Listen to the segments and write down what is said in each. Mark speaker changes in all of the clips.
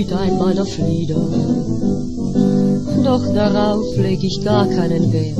Speaker 1: blüht einmal der Flieder, doch darauf leg ich gar keinen Wert.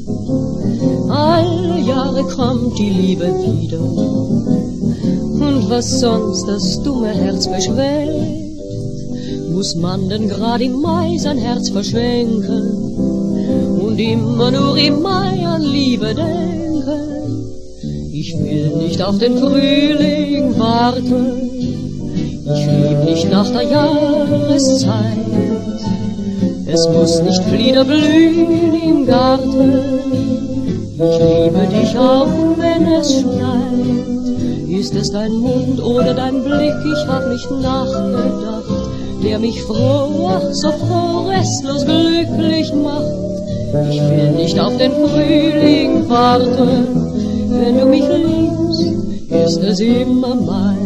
Speaker 1: Alle Jahre kommt die Liebe wieder, und was sonst das dumme Herz beschwert, muss man denn grad im Mai sein Herz verschenken und immer nur im Mai an Liebe denken. Ich will nicht auf den Frühling warten, ich lieb nicht nach der Jahreszeit. Es muss nicht Flieder blühen im Garten, ich liebe dich auch, wenn es schneit. Ist es dein Mund oder dein Blick, ich hab nicht nachgedacht, der mich froh, ach so froh, restlos glücklich macht. Ich will nicht auf den Frühling warten, wenn du mich liebst, ist es immer Mai.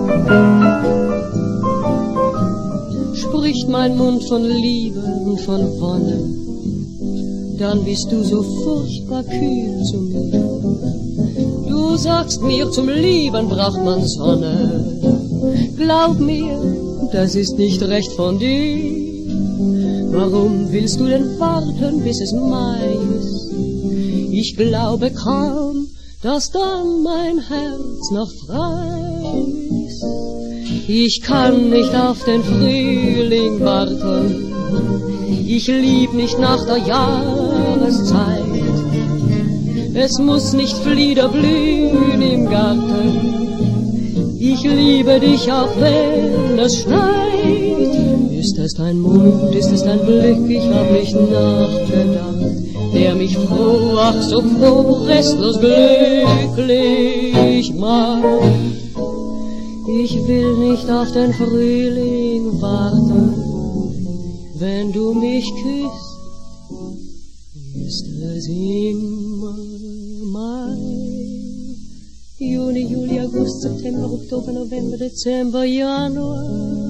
Speaker 1: Spricht mein Mund von Liebe und von Wonne, dann bist du so furchtbar kühl zu mir. Du sagst mir, zum Lieben braucht man Sonne. Glaub mir, das ist nicht recht von dir. Warum willst du denn warten, bis es Mai ist? Ich glaube kaum, dass dann mein Herz noch frei ist. Ich kann nicht auf den Frühling warten, ich lieb nicht nach der Jahreszeit. Es muss nicht Flieder blühen im Garten, ich liebe dich auch wenn es schneit. Ist es dein Mund, ist es dein Blick, ich hab nicht nachgedacht, der mich froh, ach so froh, restlos glücklich macht. Ich will nicht auf den Frühling warten, wenn du mich küsst, ist es immer Mai. Juni, Juli, August, September, Oktober, November, Dezember, Januar.